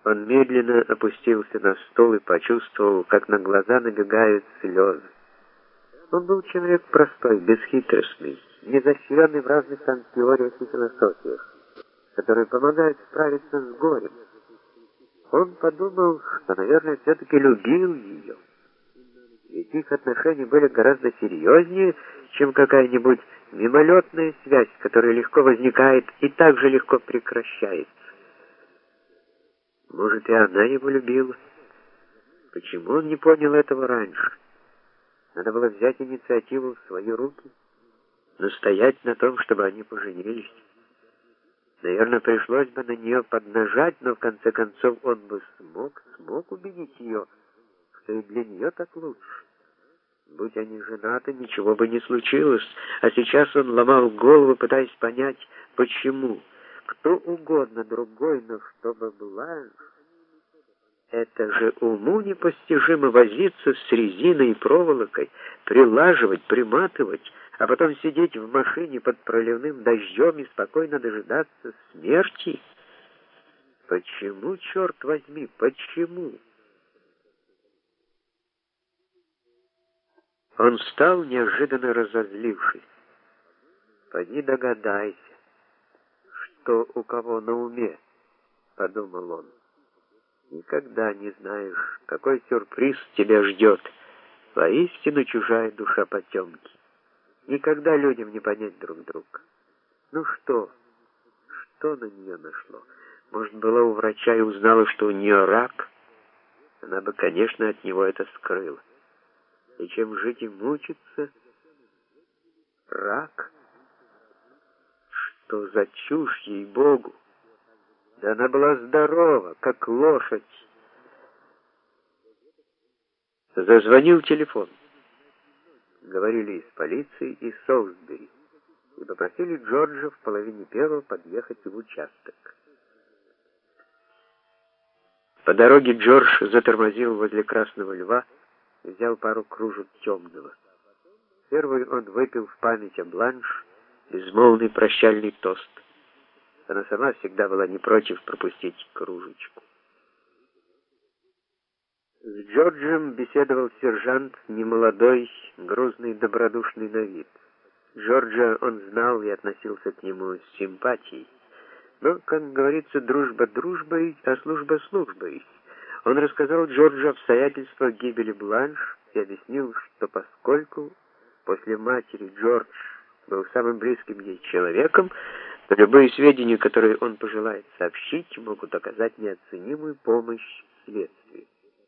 Он медленно опустился на стул и почувствовал, как на глаза набегают слезы. Он был человек простой, бесхитростный, не изощренный в разных там теориях и философиях, которые помогают справиться с горем. Он подумал, что, наверное, все-таки любил ее. Ведь их отношения были гораздо серьезнее, чем какая-нибудь мимолетная связь, которая легко возникает и так же легко прекращается. Может, и она его любила. Почему он не понял этого раньше? Надо было взять инициативу в свои руки, настоять на том, чтобы они поженились. Наверное, пришлось бы на нее поднажать, но в конце концов он бы смог убедить ее, что и для нее так лучше. Будь они женаты, ничего бы не случилось, а сейчас он ломал голову, пытаясь понять, почему. Кто угодно другой, но чтобы Бланш... Это же уму непостижимо возиться с резиной и проволокой, прилаживать, приматывать, а потом сидеть в машине под проливным дождем и спокойно дожидаться смерти. Почему, черт возьми, почему? Он встал, неожиданно разозлившись. «Поди догадайся, что у кого на уме», — подумал он. «Никогда не знаешь, какой сюрприз тебя ждет. Воистину чужая душа потемки. Никогда людям не понять друг друга. Ну что на нее нашло? Может, была у врача и узнала, что у нее рак? Она бы, конечно, от него это скрыла. И чем жить и мучиться? Рак? Что за чушь, ей-богу! Да она была здорова, как лошадь. Зазвонил телефон. Говорили из полиции и Солсбери и попросили Джорджа в половине первого подъехать в участок. По дороге Джордж затормозил возле Красного Льва и взял пару кружек темного. Первый он выпил в память о Бланш безмолвный прощальный тост. Она сама всегда была не против пропустить кружечку. С Джорджем беседовал сержант, немолодой, грузный, добродушный на вид. Джорджа он знал и относился к нему с симпатией. Но, как говорится, дружба дружбой, а служба службой. Он рассказал Джорджу обстоятельства гибели Бланш и объяснил, что поскольку после матери Джордж был самым близким ей человеком, то любые сведения, которые он пожелает сообщить, могут оказать неоценимую помощь следствию.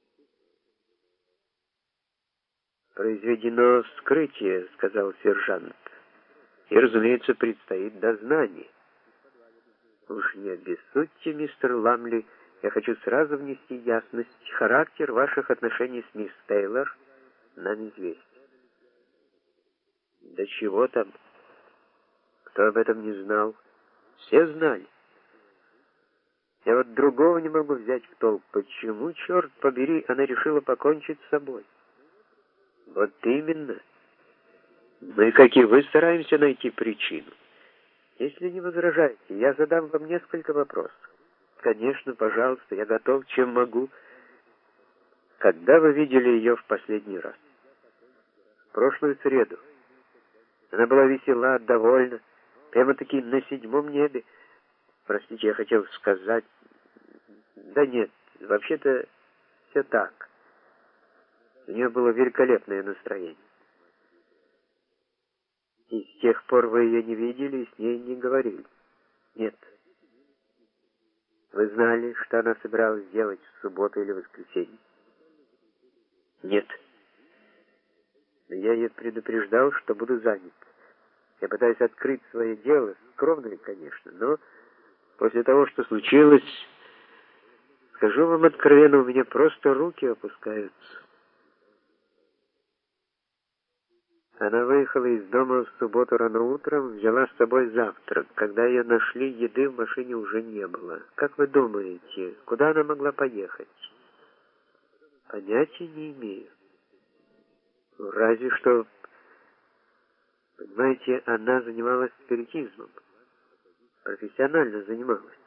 «Произведено вскрытие», — сказал сержант, — «и, разумеется, предстоит дознание». «Уж не обессудьте, мистер Ламли, я хочу сразу внести ясность. Характер ваших отношений с мисс Тейлор нам известен». «Да чего там? Кто об этом не знал? Все знали. Я вот другого не могу взять в толк. Почему, черт побери, она решила покончить с собой?» «Вот именно. Мы, как и вы, стараемся найти причину. Если не возражаете, я задам вам несколько вопросов». «Конечно, пожалуйста, я готов, чем могу». «Когда вы видели ее в последний раз?» «В прошлую среду. Она была весела, довольна, прямо-таки на седьмом небе. Простите, я хотел сказать... Да нет, вообще-то все так. У нее было великолепное настроение». «И с тех пор вы ее не видели и с ней не говорили?» «Нет». «Вы знали, что она собиралась сделать в субботу или воскресенье?» «Нет». «Но я ее предупреждал, что буду занят. Я пытаюсь открыть свое дело, скромное, конечно, но после того, что случилось, скажу вам откровенно, у меня просто руки опускаются». Она выехала из дома в субботу рано утром, взяла с собой завтрак. Когда ее нашли, еды в машине уже не было. Как вы думаете, куда она могла поехать? Понятия не имею. Разве что, понимаете, она занималась спиритизмом. Профессионально занималась.